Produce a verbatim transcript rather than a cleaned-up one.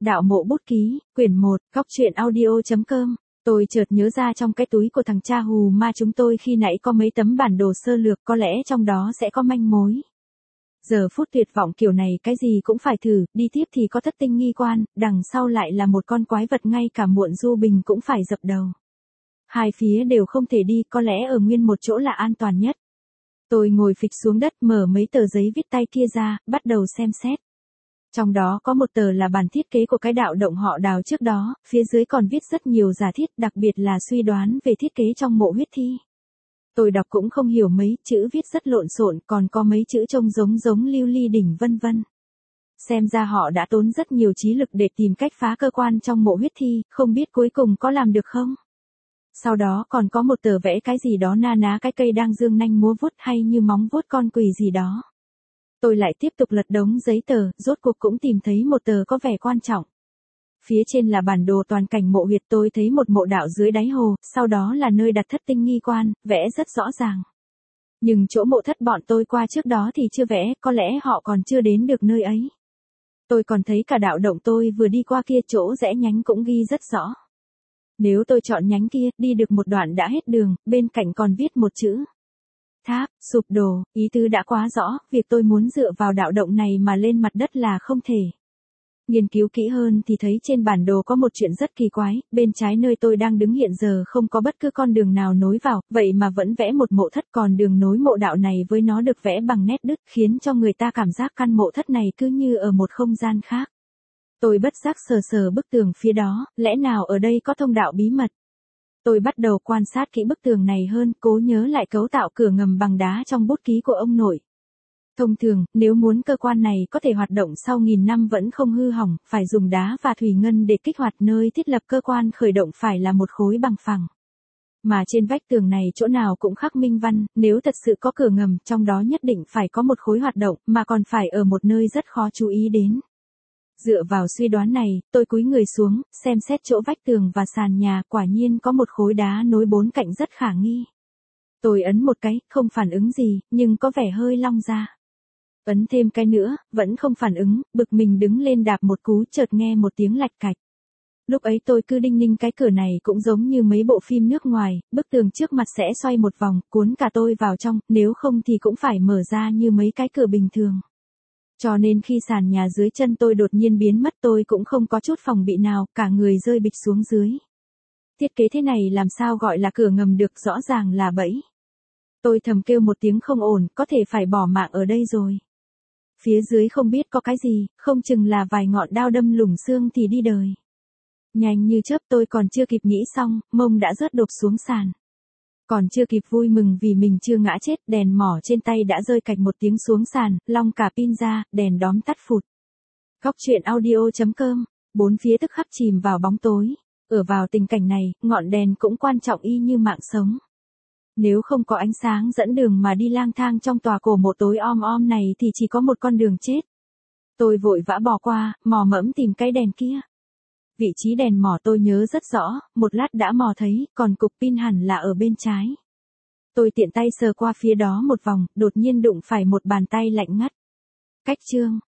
Đạo mộ bút ký, quyển một, góc truyện audio.com. Tôi chợt nhớ ra trong cái túi của thằng cha hù ma chúng tôi khi nãy có mấy tấm bản đồ sơ lược, có lẽ trong đó sẽ có manh mối. Giờ phút tuyệt vọng kiểu này cái gì cũng phải thử, đi tiếp thì có thất tinh nghi quan, đằng sau lại là một con quái vật ngay cả muộn du bình cũng phải dập đầu. Hai phía đều không thể đi, có lẽ ở nguyên một chỗ là an toàn nhất. Tôi ngồi phịch xuống đất, mở mấy tờ giấy viết tay kia ra, bắt đầu xem xét. Trong đó có một tờ là bản thiết kế của cái đạo động họ Đào trước đó, phía dưới còn viết rất nhiều giả thiết, đặc biệt là suy đoán về thiết kế trong mộ huyết thi. Tôi đọc cũng không hiểu mấy, chữ viết rất lộn xộn, còn có mấy chữ trông giống giống lưu ly đỉnh vân vân. Xem ra họ đã tốn rất nhiều trí lực để tìm cách phá cơ quan trong mộ huyết thi, không biết cuối cùng có làm được không? Sau đó còn có một tờ vẽ cái gì đó na ná cái cây đang dương nanh múa vuốt hay như móng vuốt con quỷ gì đó. Tôi lại tiếp tục lật đống giấy tờ, rốt cuộc cũng tìm thấy một tờ có vẻ quan trọng. Phía trên là bản đồ toàn cảnh mộ huyệt, tôi thấy một mộ đạo dưới đáy hồ, sau đó là nơi đặt thất tinh nghi quan, vẽ rất rõ ràng. Nhưng chỗ mộ thất bọn tôi qua trước đó thì chưa vẽ, có lẽ họ còn chưa đến được nơi ấy. Tôi còn thấy cả đạo động tôi vừa đi qua kia, chỗ rẽ nhánh cũng ghi rất rõ. Nếu tôi chọn nhánh kia, đi được một đoạn đã hết đường, bên cạnh còn viết một chữ. Tháp, sụp đổ, ý tứ đã quá rõ, việc tôi muốn dựa vào đạo động này mà lên mặt đất là không thể. Nghiên cứu kỹ hơn thì thấy trên bản đồ có một chuyện rất kỳ quái, bên trái nơi tôi đang đứng hiện giờ không có bất cứ con đường nào nối vào, vậy mà vẫn vẽ một mộ thất, còn đường nối mộ đạo này với nó được vẽ bằng nét đứt, khiến cho người ta cảm giác căn mộ thất này cứ như ở một không gian khác. Tôi bất giác sờ sờ bức tường phía đó, lẽ nào ở đây có thông đạo bí mật? Tôi bắt đầu quan sát kỹ bức tường này hơn, cố nhớ lại cấu tạo cửa ngầm bằng đá trong bút ký của ông nội. Thông thường, nếu muốn cơ quan này có thể hoạt động sau nghìn năm vẫn không hư hỏng, phải dùng đá và thủy ngân để kích hoạt, nơi thiết lập cơ quan khởi động phải là một khối bằng phẳng. Mà trên vách tường này chỗ nào cũng khắc minh văn, nếu thật sự có cửa ngầm, trong đó nhất định phải có một khối hoạt động, mà còn phải ở một nơi rất khó chú ý đến. Dựa vào suy đoán này, tôi cúi người xuống, xem xét chỗ vách tường và sàn nhà, quả nhiên có một khối đá nối bốn cạnh rất khả nghi. Tôi ấn một cái, không phản ứng gì, nhưng có vẻ hơi long ra. Ấn thêm cái nữa, vẫn không phản ứng, bực mình đứng lên đạp một cú, chợt nghe một tiếng lạch cạch. Lúc ấy tôi cứ đinh ninh cái cửa này cũng giống như mấy bộ phim nước ngoài, bức tường trước mặt sẽ xoay một vòng, cuốn cả tôi vào trong, nếu không thì cũng phải mở ra như mấy cái cửa bình thường. Cho nên khi sàn nhà dưới chân tôi đột nhiên biến mất, tôi cũng không có chút phòng bị nào, cả người rơi bịch xuống dưới. Thiết kế thế này làm sao gọi là cửa ngầm được, rõ ràng là bẫy. Tôi thầm kêu một tiếng không ổn, có thể phải bỏ mạng ở đây rồi. Phía dưới không biết có cái gì, không chừng là vài ngọn đao đâm lủng xương thì đi đời. Nhanh như chớp, tôi còn chưa kịp nghĩ xong, mông đã rớt đột xuống sàn. Còn chưa kịp vui mừng vì mình chưa ngã chết, đèn mỏ trên tay đã rơi cạch một tiếng xuống sàn, long cả pin ra, đèn đóm tắt phụt. Góc truyện audio.com, bốn phía tức khắc chìm vào bóng tối. Ở vào tình cảnh này, ngọn đèn cũng quan trọng y như mạng sống. Nếu không có ánh sáng dẫn đường mà đi lang thang trong tòa cổ mộ tối om om này thì chỉ có một con đường chết. Tôi vội vã bỏ qua, mò mẫm tìm cái đèn kia. Vị trí đèn mỏ tôi nhớ rất rõ, một lát đã mò thấy, còn cục pin hẳn là ở bên trái. Tôi tiện tay sờ qua phía đó một vòng, đột nhiên đụng phải một bàn tay lạnh ngắt. Cách chương.